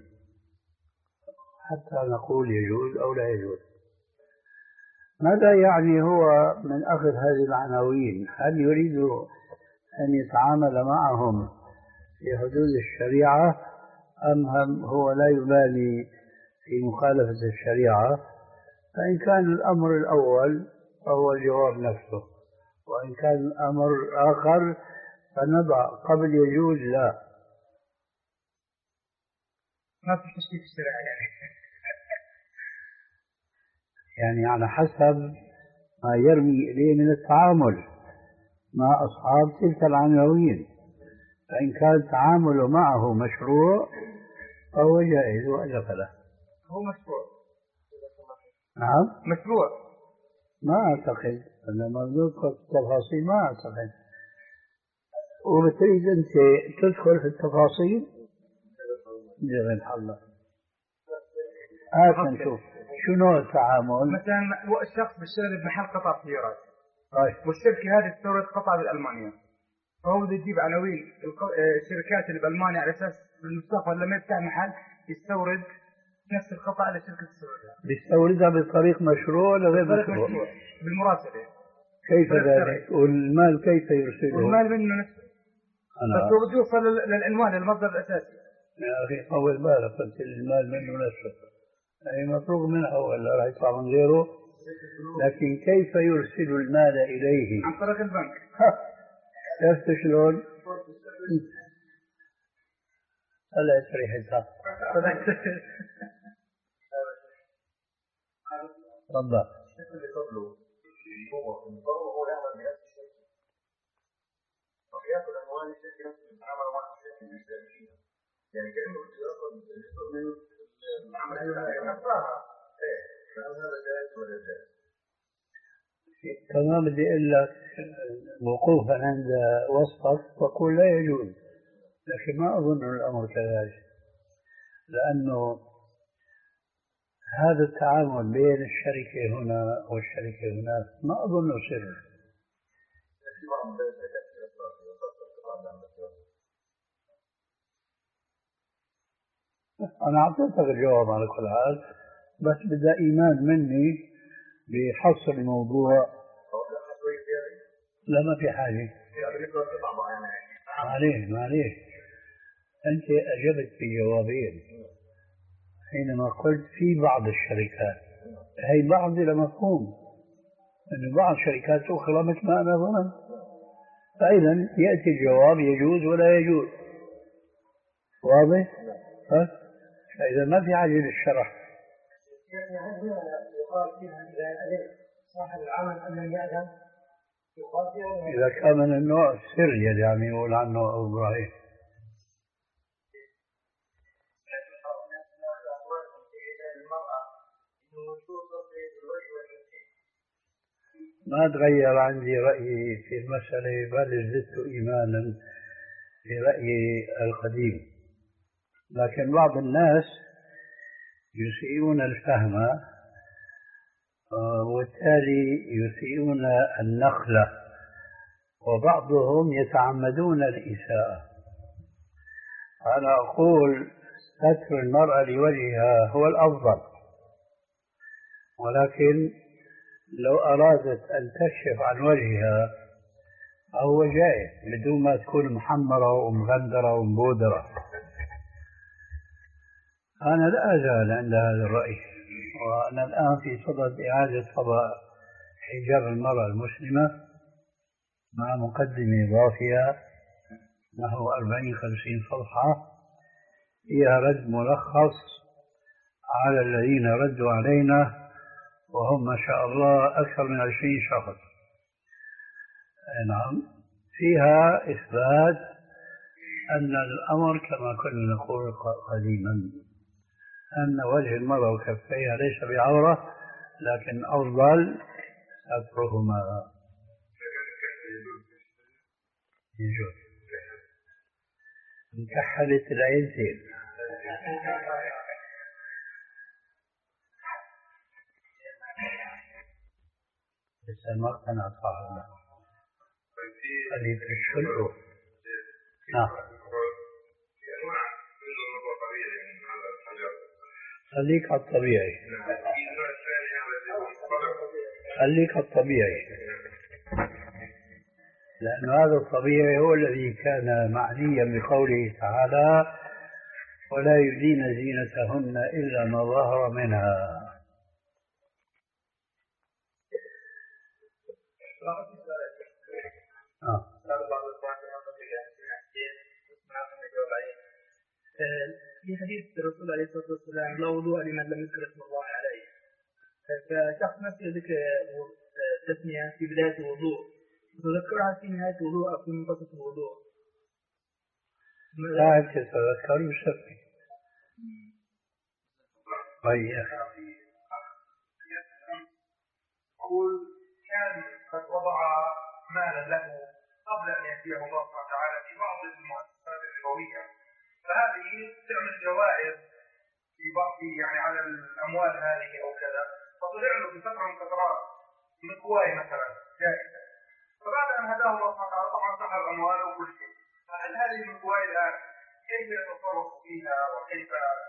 حتى نقول يجوز أو لا يجوز. ماذا يعني هو من أخذ هذه العناوين؟ هل يريد أن يتعامل معهم في حدود الشريعة أم هم هو لا يبالي في مخالفة الشريعة؟ فإن كان الأمر الأول فهو الجواب نفسه، وإن كان الأمر آخر فنضع قبل يجوز لا. ما في تشكيك الشريعة يعني. يعني على حسب ما يرمي إليه من التعامل مع أصحاب تلك العناوين، فإن كان التعامل معه مشروع فهو جائز وإلا فلا. هو مشروع. نعم مشروع. ما أعتقد لما نذكر التفاصيل ما أعتقد. وبتريد أنت تدخل في التفاصيل جزاك الله. هات نشوف شو نوع التعامل. مثلا الشخص بيشتغل بمحل قطع سيارات، طيب والشركة هذه تستورد قطع بألمانيا، فهو بده يجيب عناوين الشركات اللي بألمانيا على أساس بالمستقبل لما يفتح محل يستورد نفس القطع اللي الشركة تستوردها. بيستوردها بطريق مشروع ولا غير مشروع؟ مشروع بالمراسلة. كيف ذلك؟ والمال كيف يرسله؟ والمال منه نفسه. بس هو بده يوصل للعنوان المصدر الأساسي. يا أخي طول بالك، قلت المال منه نفسه أي مفروغ منه ولا راح يطلع من غيره، لكن كيف يرسل المال إليه؟ عن طريق البنك. عرفت شلون؟ طلعت ريحتها. تفضل. ياخذ عنوان الشركه نفسه يتعامل مع الشركه المشتركين، يعني كانه ياخذ جزء من العمل نفسها. ايه هذا جائز ولا جائز؟ كمان بدي اقول لك وقوفا عند وصفك وقول لا يجوز، لكن ما اظن الامر كذلك، لانه هذا التعامل بين الشركه هنا والشركه هناك ما اظنه سر. أنا أعطيتك الجواب على كل حال، بس بدأ إيمان مني بحصر الموضوع. لا ما في حاجة. معليش معليش أنت أجبت في جوابين حينما قلت في بعض الشركات، هي بعض لمفهوم أن بعض الشركات أخرى مثل ما أنا ظننت، فإذا يأتي الجواب يجوز ولا يجوز. واضح؟ ها؟ فإذا ما في حاجة للشرح. إذا كان من النوع السري يعني يقول عنه إبراهيم. ما تغير عندي رأيي في المسألة، بل زدت إيمانا في رأيي القديم، لكن بعض الناس يسيئون الفهم، وبالتالي يسيئون النقل، وبعضهم يتعمدون الإساءة. أنا أقول ستر المرأة لوجهها هو الأفضل، ولكن لو أرادت أن تكشف عن وجهها فهو جائز بدون ما تكون محمرة ومغندرة ومبودرة. أنا لا أزال عند هذا الرأي، وأنا الآن في صدد إعادة طبع حجاب المرأة المسلمة مع مقدمة إضافية نحو أربعين خمسين صفحة فيها رد ملخص على الذين ردوا علينا، وهم ما شاء الله أكثر من عشرين شخص. نعم، فيها إثبات أن الأمر كما كنا نقول قديما، أن وجه المرأة وكفيها ليس بعورة، لكن أفضل سترهما. يجوز انكحلت العينتين. لسه ما اقتنع صاحبنا. خليك في الشلو. نعم. خليك على الطبيعي. خليك على الطبيعي. لأن هذا الطبيعي هو الذي كان معنيا بقوله تعالى: ولا يبدين زينتهن إلا ما ظهر منها. آه. في حديث الرسول عليه الصلاة والسلام: لا وضوء لمن لم يذكر اسم الله عليه. فشخص نفسه ذكر تسمية في بداية الوضوء، تذكرها في نهاية الوضوء أو في منتصف الوضوء. لا تتذكر بشكل. طيب يا أخي. يقول كان قد وضع مالا له قبل أن يأتيه الله سبحانه وتعالى في بعض المؤسسات الربوية، فهذه تعمل جوائز في بعض يعني على الأموال هذه أو كذا، فطلع له بفترة من فترات مكواي مثلا جائزة، فبعد أن هداه الله سبحانه وتعالى طبعا سحب أمواله وكل شيء. فهل هذه المكواي الآن كيف يتصرف فيها وكيف؟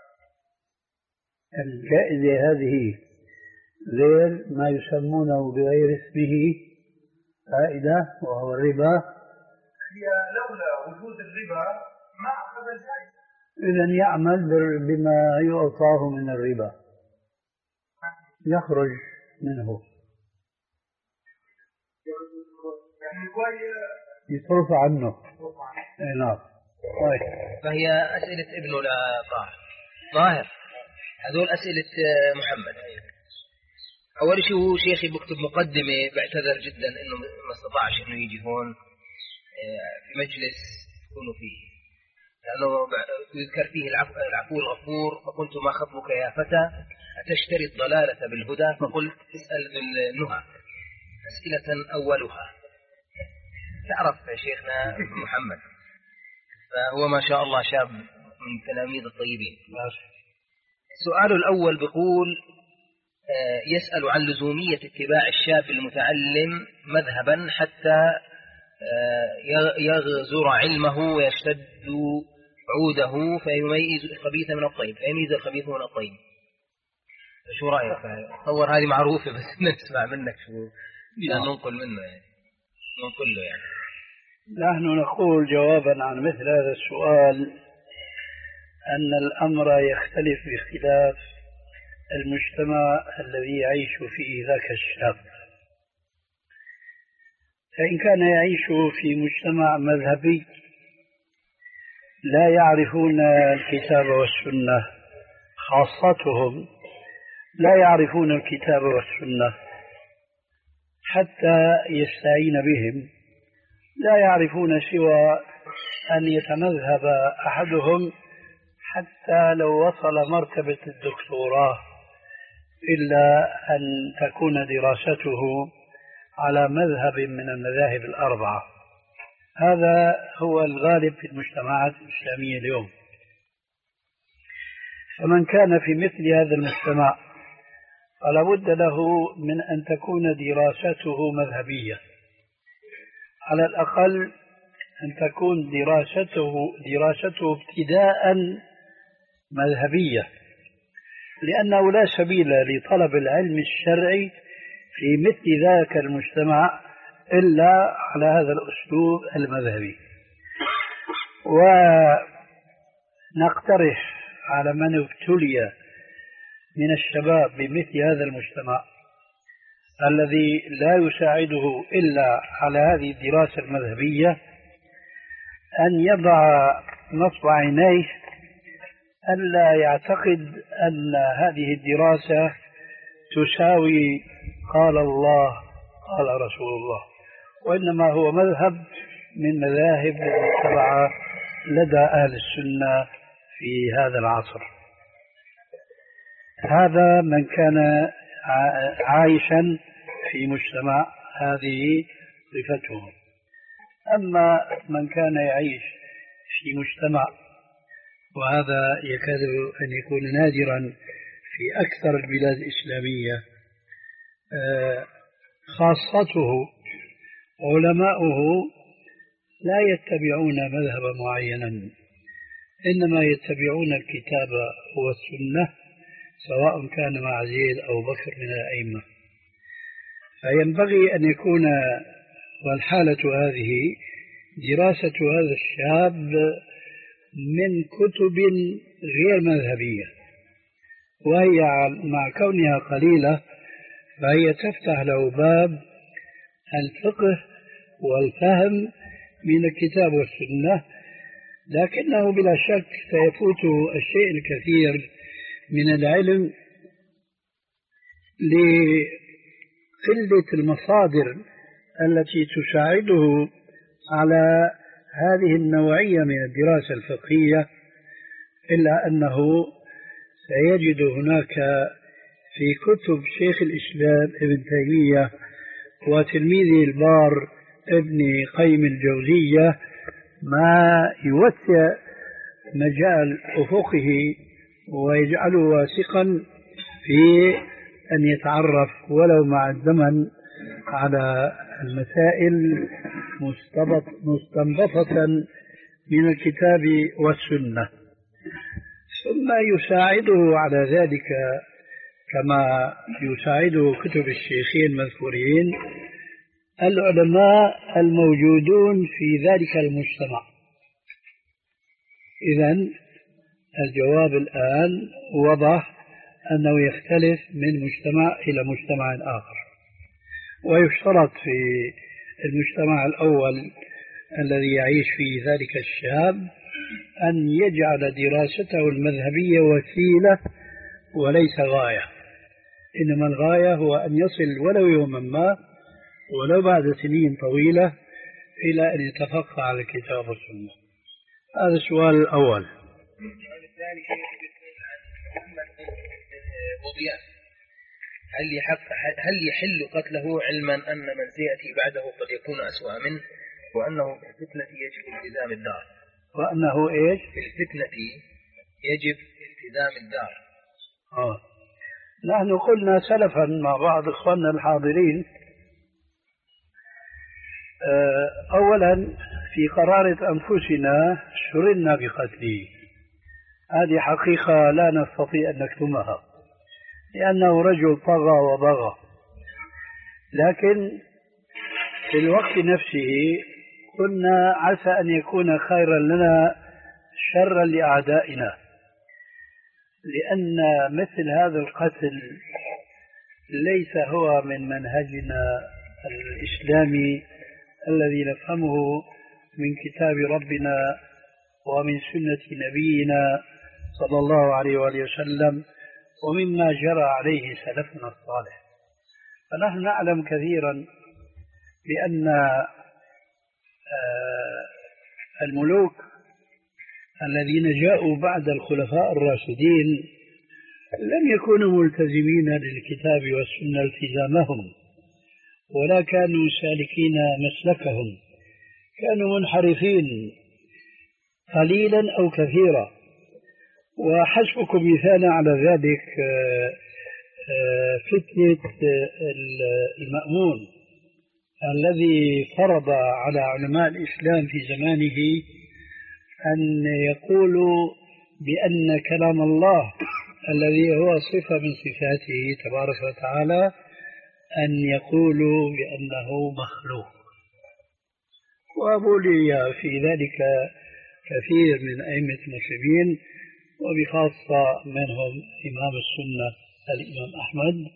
الجائزة هذه غير ما يسمونه بغير اسمه فائدة وهو الربا. هي لولا وجود الربا ما أخذ الجائزة. إذن يعمل بما يعطاه من الربا، يخرج منه، يصرف عنه. نعم. فهي أسئلة ابن ولا طاهر؟ طاهر. هذول أسئلة محمد. أول شيء هو شيخي بكتب مقدمة، بعتذر جدا إنه ما استطاعش إنه يجي هون في مجلس يكونوا فيه، لأنه يذكر فيه العفو الغفور. فقلت: ما خطبك يا فتى؟ أتشتري الضلالة بالهدى؟ فقلت: اسأل بالنهى. أسئلة أولها تعرف يا شيخنا محمد، فهو ما شاء الله شاب من تلاميذ الطيبين. السؤال الأول بيقول: يسأل عن لزومية اتباع الشاب المتعلم مذهبا حتى يغزر علمه ويشتد عوده فيميز الخبيث من الطيب فيميز الخبيث من الطيب. شو رأيك؟ تصور هذه معروفة بس نسمع منك شو ننقل منه يعني ننقل له يعني. نحن نقول جوابا عن مثل هذا السؤال أن الأمر يختلف باختلاف المجتمع الذي يعيش فيه ذاك الشاب. فإن كان يعيش في مجتمع مذهبي لا يعرفون الكتاب والسنة، خاصتهم لا يعرفون الكتاب والسنة حتى يستعين بهم، لا يعرفون سوى أن يتمذهب أحدهم حتى لو وصل مرتبة الدكتوراه، إلا أن تكون دراسته على مذهب من المذاهب الأربعة. هذا هو الغالب في المجتمعات الإسلامية اليوم. فمن كان في مثل هذا المجتمع فلا بد له من أن تكون دراسته مذهبية، على الأقل أن تكون دراسته دراسته ابتداء مذهبية، لأنه لا سبيل لطلب العلم الشرعي في مثل ذاك المجتمع إلا على هذا الأسلوب المذهبي. ونقترح على من ابتلي من الشباب بمثل هذا المجتمع الذي لا يساعده إلا على هذه الدراسة المذهبية أن يضع نصب عينيه ألا يعتقد أن هذه الدراسة تساوي قال الله قال رسول الله، وإنما هو مذهب من مذاهب المتبعة لدى أهل السنة في هذا العصر. هذا من كان عايشا في مجتمع هذه صفته. أما من كان يعيش في مجتمع، وهذا يكاد أن يكون نادرا في أكثر البلاد الإسلامية، خاصته علماؤه لا يتبعون مذهبا معينا، إنما يتبعون الكتاب والسنة، سواء كان مع زيد أو بكر من الأئمة. فينبغي أن يكون، والحالة هذه دراسة هذا الشاب من كتب غير مذهبية، وهي مع كونها قليلة فهي تفتح له باب الفقه والفهم من الكتاب والسنة، لكنه بلا شك سيفوته الشيء الكثير من العلم لقلة المصادر التي تساعده على هذه النوعية من الدراسة الفقهية، إلا أنه سيجد هناك في كتب شيخ الإسلام ابن تيمية وتلميذه البار ابن قيم الجوزية ما يوسع مجال أفقه ويجعله واثقا في أن يتعرف ولو مع الزمن على المسائل مستنبطة من الكتاب والسنة. ثم يساعده على ذلك كما يساعده كتب الشيخين المذكورين العلماء الموجودون في ذلك المجتمع. إذن الجواب الآن وضح أنه يختلف من مجتمع إلى مجتمع آخر، ويشترط في المجتمع الأول الذي يعيش فيه ذلك الشاب أن يجعل دراسته المذهبية وسيلة وليس غاية، إنما الغاية هو أن يصل ولو يوما ما ولو بعد سنين طويلة إلى أن يتفقه على الكتاب والسنة. هذا السؤال الأول. هل يحق هل يحل قتله علما أن من سيأتي بعده قد يكون أسوأ منه، وأنه في الفتنة يجب التزام الدار؟ وأنه إيش؟ في الفتنة يجب التزام الدار. آه. نحن قلنا سلفا مع بعض إخواننا الحاضرين، آه أولا في قرارة أنفسنا شرنا بقتله، هذه حقيقة لا نستطيع أن نكتمها، لأنه رجل طغى وبغى، لكن في الوقت نفسه قلنا عسى أن يكون خيرا لنا شرا لأعدائنا، لأن مثل هذا القتل ليس هو من منهجنا الإسلامي الذي نفهمه من كتاب ربنا ومن سنة نبينا صلى الله عليه وآله وسلم ومما جرى عليه سلفنا الصالح. فنحن نعلم كثيرا بأن الملوك الذين جاءوا بعد الخلفاء الراشدين لم يكونوا ملتزمين للكتاب والسنة التزامهم، ولا كانوا سالكين مسلكهم، كانوا منحرفين قليلا أو كثيرا، وحسبكم مثالا على ذلك فتنة المأمون الذي فرض على علماء الإسلام في زمانه أن يقولوا بأن كلام الله الذي هو صفة من صفاته تبارك وتعالى أن يقولوا بأنه مخلوق. وبولي في ذلك كثير من أئمة المسلمين وبخاصة منهم إمام السنة الإمام أحمد،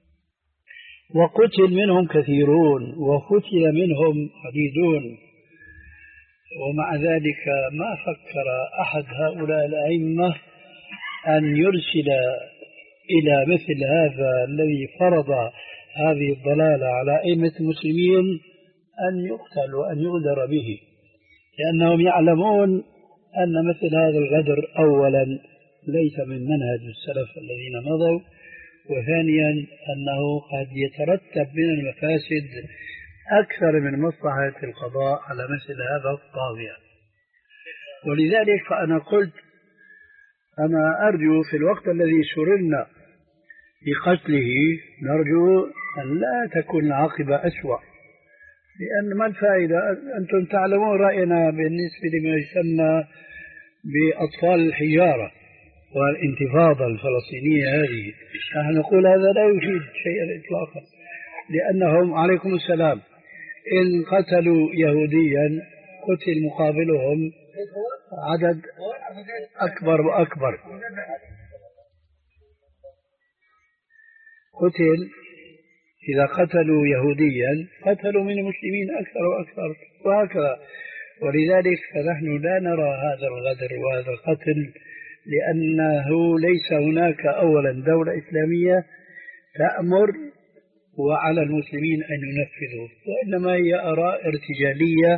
وقتل منهم كثيرون وفتن منهم عديدون، ومع ذلك ما فكر أحد هؤلاء الأئمة أن يرسل إلى مثل هذا الذي فرض هذه الضلالة على أئمة المسلمين أن يقتل وأن يغدر به، لأنهم يعلمون أن مثل هذا الغدر أولا ليس من منهج السلف الذين مضوا، وثانيا أنه قد يترتب من المفاسد أكثر من مصلحة القضاء على مثل هذا الطاغية. ولذلك فأنا قلت أنا أرجو في الوقت الذي سررنا بقتله نرجو أن لا تكون العاقبة أسوأ، لأن ما الفائدة؟ أنتم تعلمون رأينا بالنسبة لما يسمى بأطفال الحجارة والانتفاضة الفلسطينية هذه، نحن نقول هذا لا يفيد شيئا إطلاقا، لأنهم عليكم السلام إن قتلوا يهوديا قتل مقابلهم عدد أكبر وأكبر، قتل إذا قتلوا يهوديا قتلوا من المسلمين أكثر وأكثر وهكذا. ولذلك فنحن لا نرى هذا الغدر وهذا القتل، لأنه ليس هناك أولا دولة إسلامية تأمر وعلى المسلمين أن ينفذوا، وإنما هي آراء ارتجالية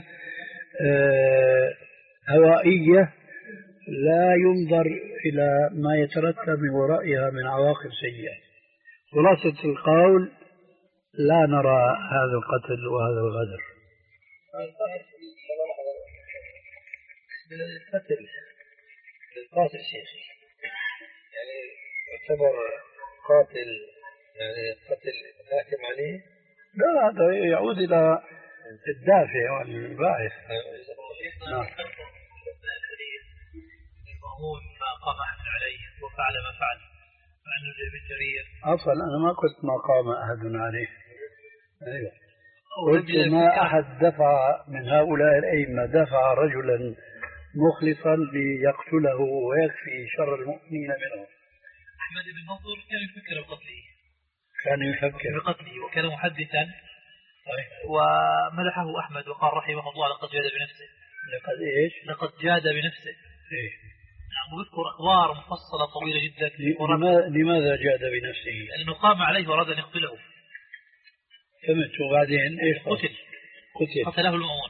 هوائية لا ينظر إلى ما يترتب من ورائها من عواقب سيئة. خلاصة القول لا نرى هذا القتل وهذا الغدر. القتل القاتل شيخي يعني يعتبر قاتل، يعني قتل حاكم عليه؟ لا، هذا يعود إلى الدافع والباعث. نعم. المأمون ما قام أحد عليه وفعل ما فعل مع أنه بالجرير. أصلا أنا ما قلت ما قام أحد عليه، أيوة قلت ما أحد دفع من هؤلاء الأئمة دفع رجلا مخلصا ليقتله ويكفي شر المؤمنين منه. أحمد بن نصر كان يفكر بقتله، كان يفكر بقتله وكان محدثا، ومدحه أحمد وقال رحمه الله لقد جاد بنفسه. لقد إيش؟ لقد جاد بنفسه. إيه؟ نعم، ويذكر أخبار مفصلة طويلة جدا. لماذا, لماذا جاد بنفسه؟ لأنه قام عليه وأراد أن يقتله. فهمت. وبعدين إيش؟ قتل. قتل. قتله المأمون.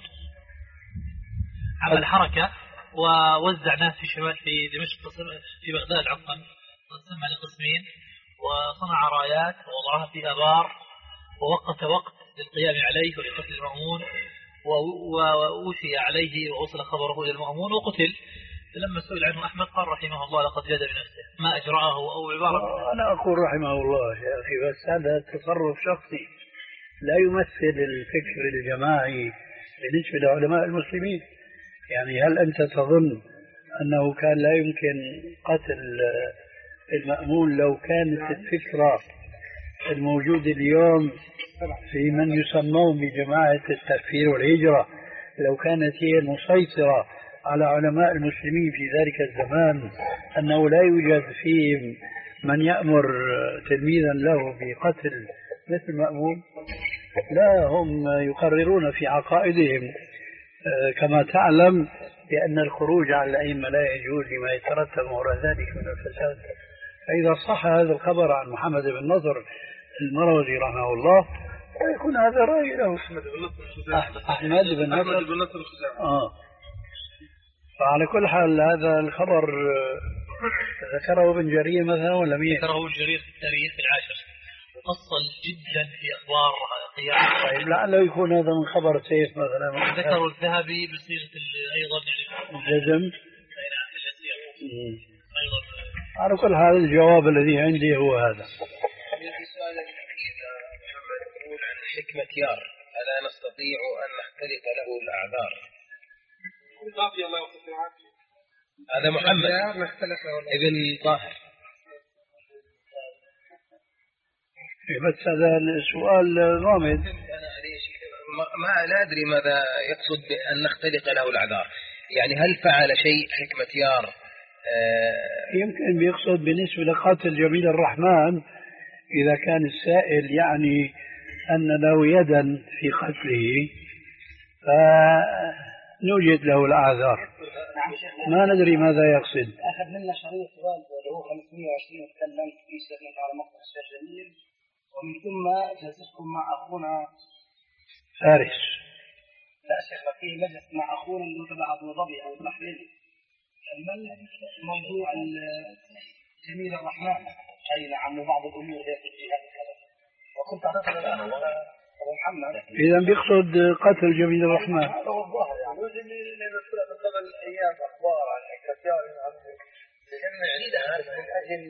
عمل حركة ووزع ناس في شمال في دمشق في بغداد عفوا، قسمها لقسمين وصنع رايات ووضعها في آبار ووقت وقت للقيام عليه ولقتل المأمون، ووشي عليه ووصل خبره إلى المأمون وقتل. لما سئل عنه أحمد قال رحمه الله لقد جاد بنفسه، ما أجراه أو عبارة. أنا أقول رحمه الله يا أخي، بس هذا تصرف شخصي لا يمثل الفكر الجماعي بالنسبة لعلماء المسلمين. يعني هل أنت تظن أنه كان لا يمكن قتل المأمون لو كانت الفكرة الموجودة اليوم في من يسمون بجماعة التكفير والهجرة لو كانت هي المسيطرة على علماء المسلمين في ذلك الزمان، أنه لا يوجد فيهم من يأمر تلميذا له بقتل مثل المأمون؟ لا، هم يقررون في عقائدهم كما تعلم بأن الخروج على الأئمة لا يجوز لما يترتب وراء ذلك من الفساد. فإذا صح هذا الخبر عن محمد بن نصر المروزي رحمه الله فيكون هذا رأي له. أحمد بن نصر آه. فعلى كل حال هذا الخبر ذكره ابن جرير مثلا ولا مين؟ ذكره ابن جرير في التاريخ العاشر، مفصل جدا في أخبار قيامة. طيب لعله يكون هذا من خبر سيف مثلا. ذكروا الذهبي بصيغة أيضا الجزم. على كل حال الجواب الذي عندي هو هذا. في سؤال الأخير محمد يقول عن حكمة يار ألا نستطيع أن نختلق له الأعذار. هذا محمد ابن طاهر. بس هذا السؤال غامض. ما لا أدري ماذا يقصد بأن نختلق له الأعذار، يعني هل فعل شيء حكمة يار؟ آه يمكن بيقصد بالنسبة لقاتل جميل الرحمن إذا كان السائل يعني أن له يدا في قتله فنوجد له الأعذار. ما ندري ماذا يقصد. أخذ منا شريط والده هو خمسمائة وعشرين وتكلم في سنة على مقطع الشيخ جميل، ومن ثم جلستكم مع أخونا فارس. لا شيخ في مجلس مع أخونا اللي تبع أبو ظبي أو البحريني موضوع جميل الرحمن. أي نعم، وبعض الأمور هيك في هذا الحدث، وكنت أتصل الآن أبو محمد. إذا بيقصد قتل جميل الرحمن. هذا هو الظاهر يعني يوجد لي لنسأل من قبل أيام أخبار عن حكمتيار من أجل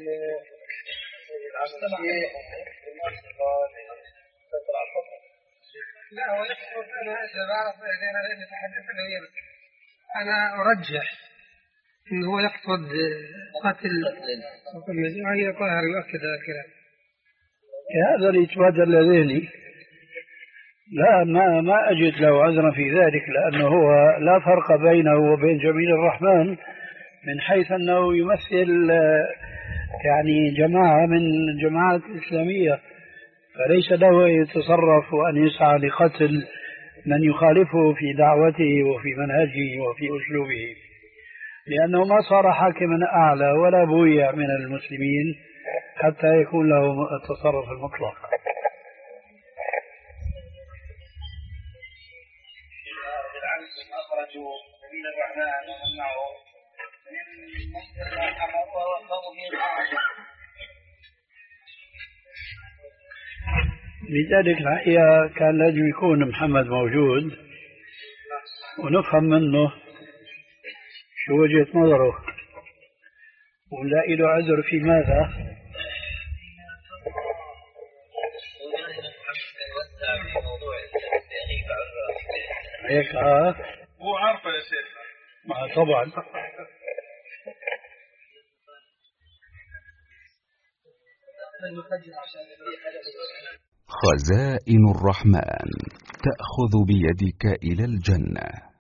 لا هو يقصد أنا بعرف أنا نتحدث أنا أنا أرجح إنه هو يقصد قتل هي طاهر يؤكد الكلام. هذا اللي يتبادل لذهني. لا ما ما أجد له عذرا في ذلك، لأنه هو لا فرق بينه وبين جميل الرحمن من حيث أنه يمثل يعني جماعة من الجماعات الإسلامية، فليس له أن يتصرف وأن يسعى لقتل من يخالفه في دعوته وفي منهجه وفي أسلوبه، لأنه ما صار حاكما أعلى ولا بويع من المسلمين حتى يكون له التصرف المطلق. أخرجوا جميل الرحمن ومنعه من مصدر الحمر ووفقوا به الحاجة. لذلك الحقيقة كان لازم يكون محمد موجود ونفهم منه شو وجهة نظره ونلاقي له عذر في ماذا. هيك اه هو عارفه يا شيخ. آه طبعا. خزائن الرحمن تأخذ بيدك إلى الجنة.